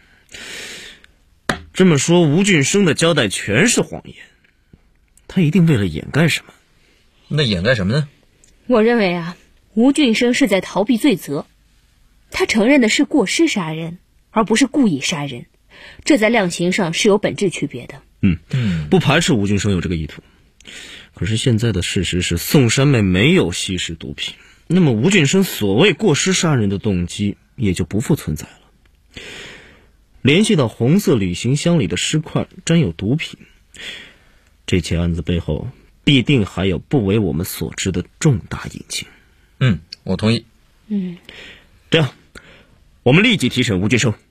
这么说，吴俊生的交代全是谎言，他一定为了掩盖什么。 那掩盖什么呢？ 我认为吴俊生是在逃避罪责。他承认的是过失杀人，而不是故意杀人，这在量刑上是有本质区别的。 不排斥吴俊生有这个意图，可是现在的事实是宋山妹没有吸食毒品， 那么吴俊生所谓过失杀人的动机也就不复存在了。联系到红色旅行箱里的尸块沾有毒品，这起案子背后必定还有不为我们所知的重大隐情。 我同意。 这样，我们立即提审吴俊生。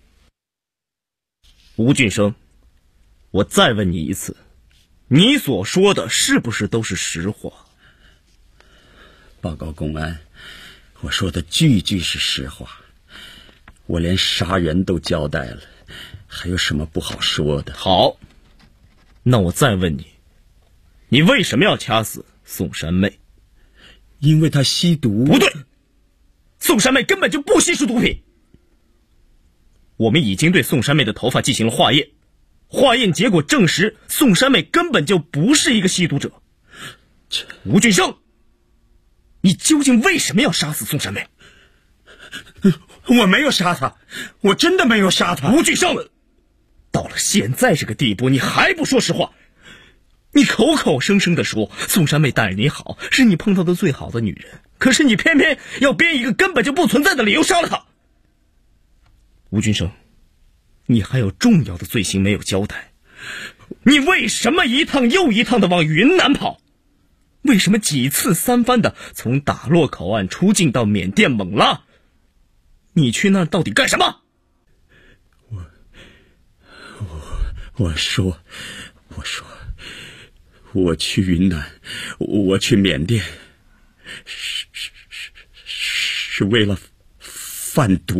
吴俊生，我再问你一次，你所说的是不是都是实话？ 报告公安，我说的句句是实话，我连杀人都交代了，还有什么不好说的？ 好，那我再问你，你为什么要掐死宋山妹？ 因为她吸毒。 不对，宋山妹根本就不吸食毒品。我们已经对宋山妹的头发进行了化验，化验结果证实宋山妹根本就不是一个吸毒者。吴俊生，你究竟为什么要杀死宋山妹？ 我没有杀她，我真的没有杀她。 吴俊生，到了现在这个地步，你还不说实话？你口口声声地说宋山妹待你好，是你碰到的最好的女人，可是你偏偏要编一个根本就不存在的理由杀了她。吴俊生，你还有重要的罪行没有交代，你为什么一趟又一趟的往云南跑？为什么几次三番的从打洛口岸出境到缅甸勐拉？你去那儿到底干什么？ 我说我去云南，我去缅甸是为了贩毒。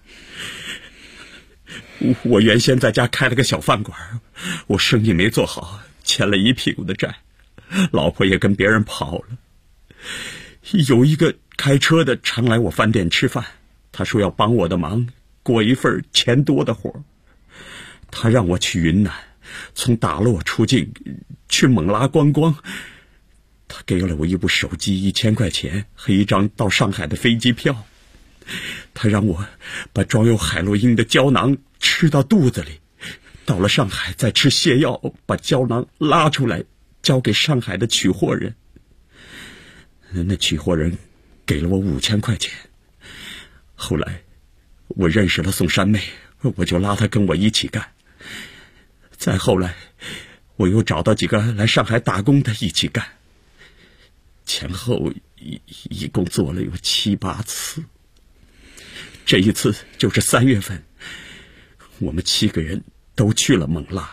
我原先在家开了个小饭馆，我生意没做好，欠了一屁股的债，老婆也跟别人跑了。有一个开车的常来我饭店吃饭，他说要帮我的忙，过一份钱多的活。他让我去云南，从打洛出境去勐拉观光。他给了我一部手机1000块钱和一张到上海的飞机票。他让我把装有海洛因的胶囊吃到肚子里，到了上海再吃泻药，把胶囊拉出来交给上海的取货人。那取货人给了我5000块钱。后来我认识了宋山妹，我就拉她跟我一起干。再后来我又找到几个来上海打工的一起干，前后一共做了有7、8次。这一次就是3月份，我们7个人都去了勐拉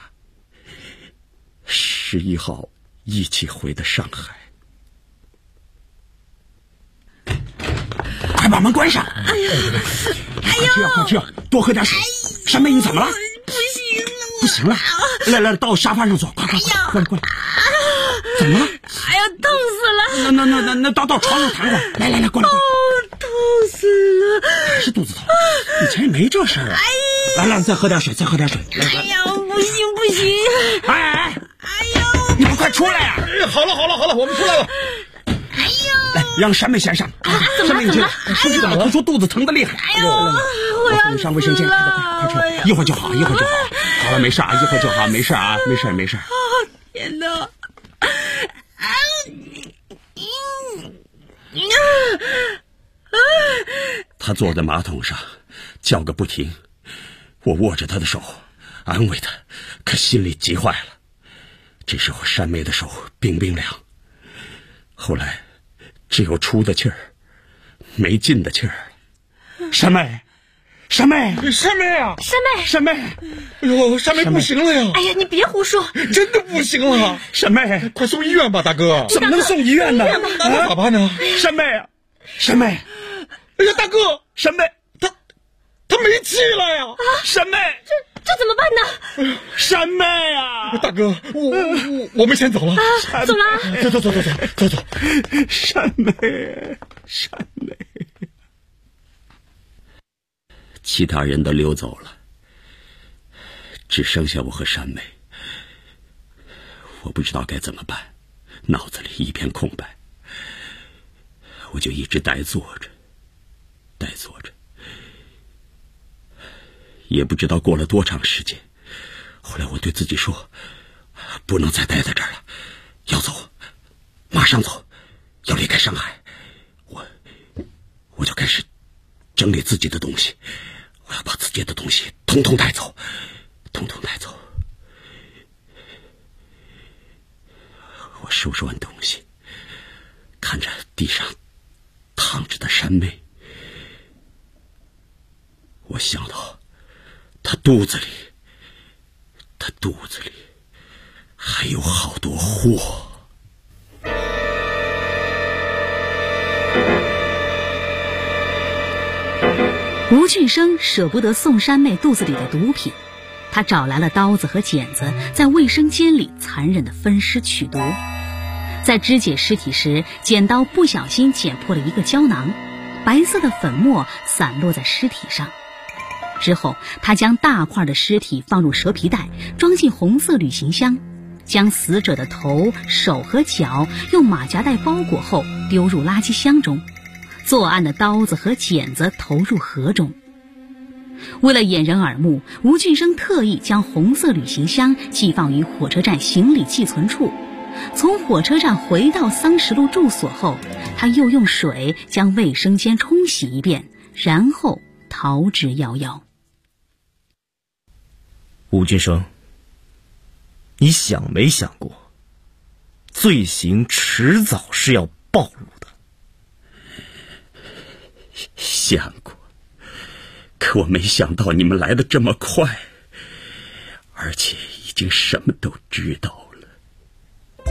，11号一起回的上海。 快把门关上！ 哎呀， 快去，多喝点水。山妹，你怎么了？不行了，来，到沙发上坐，快，过来。怎么了？ 哎呀，痛死了！ 那到床上躺会儿。来，过来。 痛死了！ 还是肚子痛？以前也没这事儿啊。来，再喝点水。 哎呀，不行！ 哎呦，你们快出来呀！ 好了，我们出来了。 哎呦， 来，让山妹先上。山妹，你怎么了？她说肚子疼得厉害。 哎呦，我要你上卫生间，快去，一会儿就好。好了，没事啊，一会儿就好，没事啊，没事。 天哪！ 他坐在马桶上叫个不停，我握着他的手安慰他，可心里急坏了。这时候山妹的手冰冰凉，后来只有出的气儿没进的气儿了。 山妹啊！ 山妹！ 哎呦，山妹不行了呀！ 哎呀，你别胡说， 真的不行了！ 山妹， 快送医院吧，大哥！ 怎么能送医院呢？ 那咋办呢？ 山妹！ 哎呀，大哥， 山妹， 他没气了呀！ 山妹， 这怎么办呢？ 山妹啊！ 大哥，我们先走了。 走了。 走。 山妹。 其他人都溜走了，只剩下我和山妹。我不知道该怎么办，脑子里一片空白。我就一直呆坐着，也不知道过了多长时间。后来我对自己说，不能再待在这儿了，要走，马上走，要离开上海。 我就开始整理自己的东西，我要把自己的东西统统带走，统统带走。我收拾完东西，看着地上躺着的山妹，我想到她肚子里还有好多货。 吴俊生舍不得宋山妹肚子里的毒品，他找来了刀子和剪子，在卫生间里残忍地分尸取毒。在肢解尸体时，剪刀不小心剪破了一个胶囊，白色的粉末散落在尸体上。之后，他将大块的尸体放入蛇皮袋，装进红色旅行箱，将死者的头、手和脚用马夹袋包裹后丢入垃圾箱中。作案的刀子和剪子投入河中。为了掩人耳目，吴俊生特意将红色旅行箱寄放于火车站行李寄存处。从火车站回到桑石路住所后，他又用水将卫生间冲洗一遍，然后逃之夭夭。 吴俊生，你想没想过，罪行迟早是要暴露的？ 想过，可我没想到你们来得这么快，而且已经什么都知道了。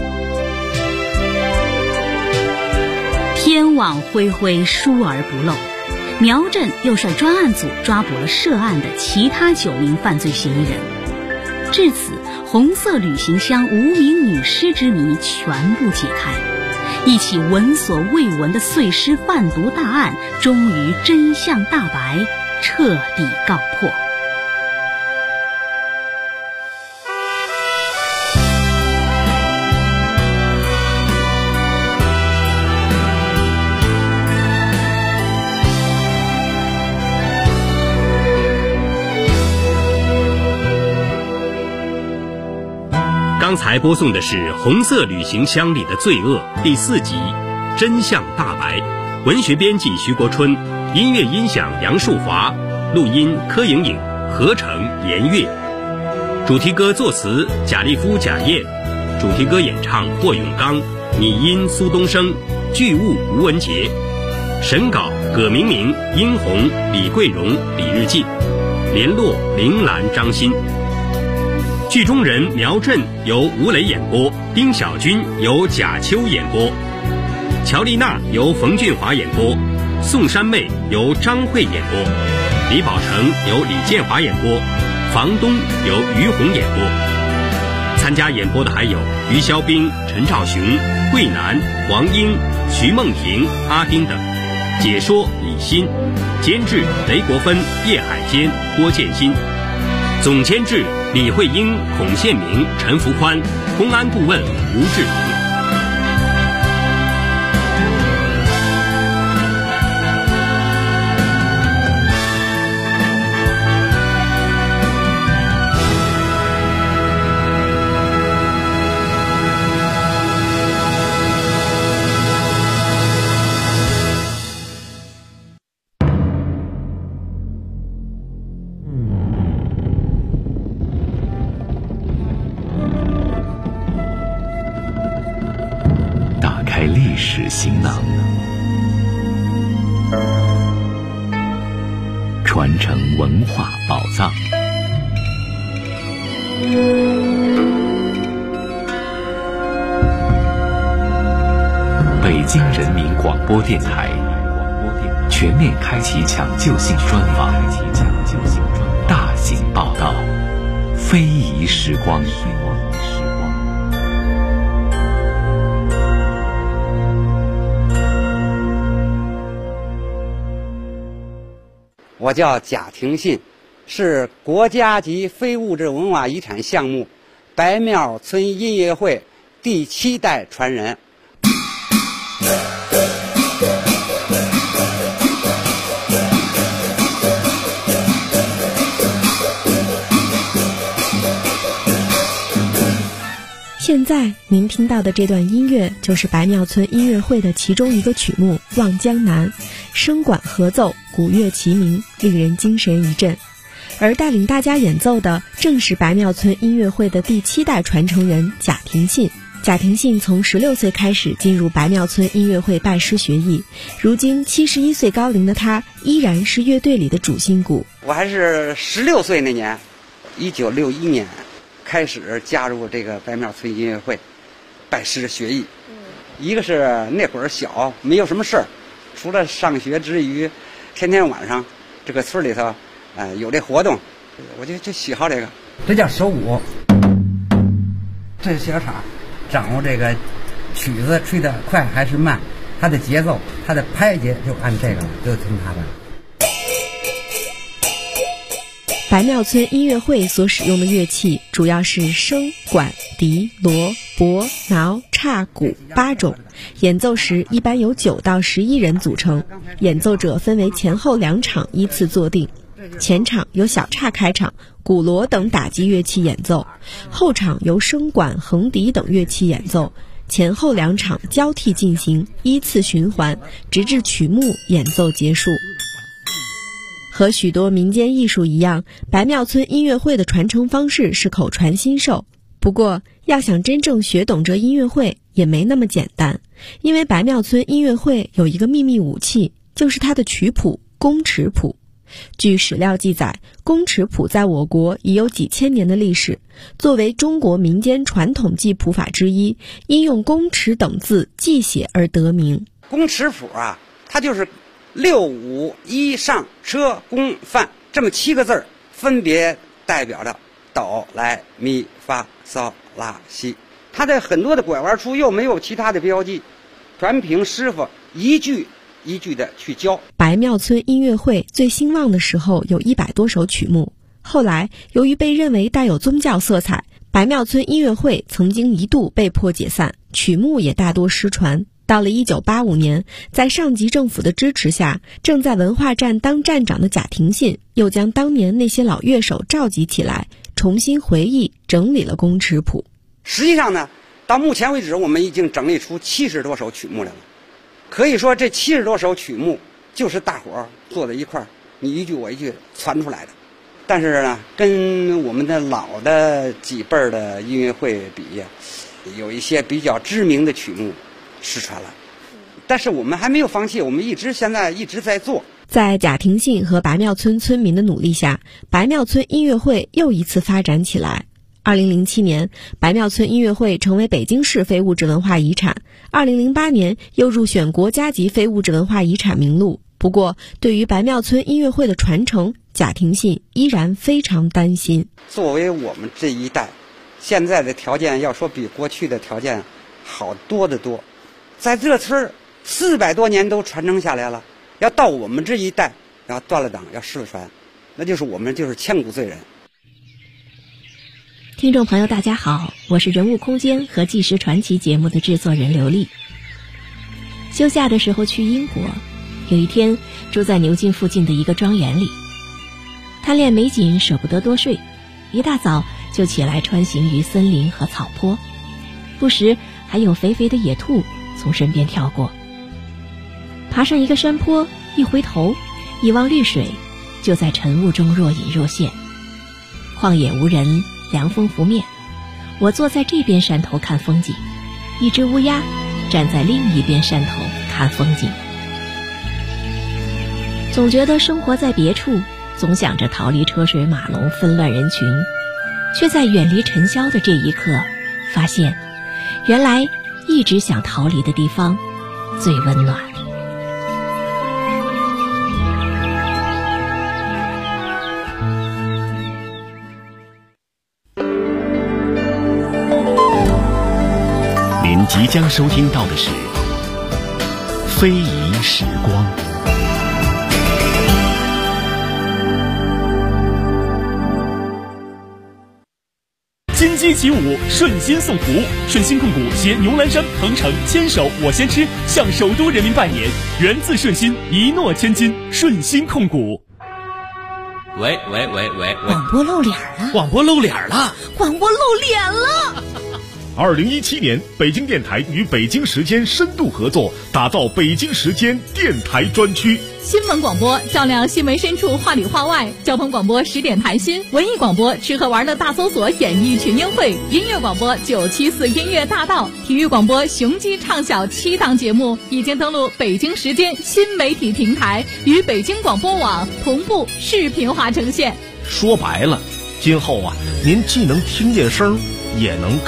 天网恢恢，疏而不漏。苗震又率专案组抓捕了涉案的其他9名犯罪嫌疑人。至此，红色旅行箱无名女尸之谜全部解开，一起闻所未闻的碎尸贩毒大案终于真相大白，彻底告破。 刚才播送的是《红色旅行箱里的罪恶》第4集《真相大白》，文学编辑徐国春，音乐音响杨树华，录音柯莹莹，合成严月。主题歌作词贾立夫、贾燕，主题歌演唱霍永刚，拟音苏东升，剧务吴文杰，审稿葛明明、殷红、李桂荣、李日进，联络铃兰、张欣。剧中人苗震由吴磊演播，丁小军由贾秋演播，乔丽娜由冯俊华演播，宋山妹由张慧演播，李宝成由李建华演播，房东由于红演播。参加演播的还有于肖兵、陈兆雄、桂南、王英、徐梦婷、阿丁等。解说李欣，监制雷国芬、叶海坚、郭建新，总监制李慧英、孔宪明、陈福宽，公安顾问吴志平。 历史行囊，传承文化宝藏。北京人民广播电台全面开启抢救性专访，大型报道，非遗时光。 我叫贾廷信，是国家级非物质文化遗产项目白庙村音乐会第7代传人。 现在您听到的这段音乐就是白庙村音乐会的其中一个曲目《望江南》，声管合奏，鼓乐齐鸣，令人精神一振。而带领大家演奏的正是白庙村音乐会的第7代传承人贾廷信。贾廷信从16岁开始进入白庙村音乐会拜师学艺，如今71岁高龄的他依然是乐队里的主心骨。 我还是16岁那年，1961年开始加入这个白庙村音乐会，拜师学艺。一个是那会儿小，没有什么事儿，除了上学之余，天天晚上这个村里头，有这活动，我就喜好这个。这叫手鼓，这是小叉，掌握这个曲子吹得快还是慢，它的节奏，它的拍节就按这个了，就听它的。 白庙村音乐会所使用的乐器主要是笙、管、笛、锣、钹、挠、叉、鼓8种，演奏时一般由9到11人组成，演奏者分为前后2场依次坐定。前场由小叉开场，鼓锣等打击乐器演奏，后场由笙管、横笛等乐器演奏，前后2场交替进行，依次循环，直至曲目演奏结束。和许多民间艺术一样，白庙村音乐会的传承方式是口传心授。不过，要想真正学懂这音乐会也没那么简单，因为白庙村音乐会有一个秘密武器，就是它的曲谱宫尺谱。据史料记载，宫尺谱在我国已有几千年的历史，作为中国民间传统记谱法之一，因用宫尺等字记写而得名。 宫尺谱啊，它就是6、5、1上车宫范这么7个字儿，分别代表着哆来咪发嗦拉西。它的很多的拐弯处又没有其他的标记，全凭师傅一句一句的去教。 白庙村音乐会最兴旺的时候有100多首曲目，后来由于被认为带有宗教色彩，白庙村音乐会曾经一度被迫解散，曲目也大多失传。到了1985年，在上级政府的支持下，正在文化站当站长的贾廷信又将当年那些老乐手召集起来，重新回忆整理了宫尺谱。 实际上呢，到目前为止我们已经整理出70多首曲目来了。可以说这70多首曲目就是大伙儿坐在一块儿，你一句我一句传出来的。但是呢，跟我们的老的几辈儿的音乐会比，有一些比较知名的曲目失传了，但是我们还没有放弃，我们现在一直在做。 在贾廷信和白庙村村民的努力下，白庙村音乐会又一次发展起来。2007年，白庙村音乐会成为北京市非物质文化遗产，2008年又入选国家级非物质文化遗产名录。不过，对于白庙村音乐会的传承，贾廷信依然非常担心。 作为我们这一代，现在的条件要说比过去的条件好多得多。在这村400多年都传承下来了，要到我们这一代要断了档，要失传，那就是我们就是千古罪人。 听众朋友大家好，我是人物空间和纪实传奇节目的制作人刘丽。休假的时候去英国，有一天住在牛津附近的一个庄园里，贪恋美景舍不得多睡，一大早就起来穿行于森林和草坡，不时还有肥肥的野兔从身边跳过。爬上一个山坡，一回头，一汪绿水就在晨雾中若隐若现。旷野无人，凉风拂面，我坐在这边山头看风景，一只乌鸦站在另一边山头看风景。总觉得生活在别处，总想着逃离车水马龙纷乱人群，却在远离尘嚣的这一刻发现，原来一直想逃离的地方最温暖。 您即将收听到的是《非遗时光》。 金鸡起舞，顺心送福。顺心控股携牛栏山、鹏城牵手我先吃，向首都人民拜年。源自顺心，一诺千金。顺心控股。 喂， 广播露脸了！ 广播露脸了！ 广播露脸了！ 2017年，北京电台与北京时间深度合作，打造北京时间电台专区。 新闻广播照亮新闻深处，话里话外；交通广播10点谈心，文艺广播吃喝玩乐大搜索演艺群英会，音乐广播974音乐大道，体育广播雄鸡唱晓7档节目已经登陆北京时间新媒体平台，与北京广播网同步视频化呈现。 说白了，今后您既能听见声，也能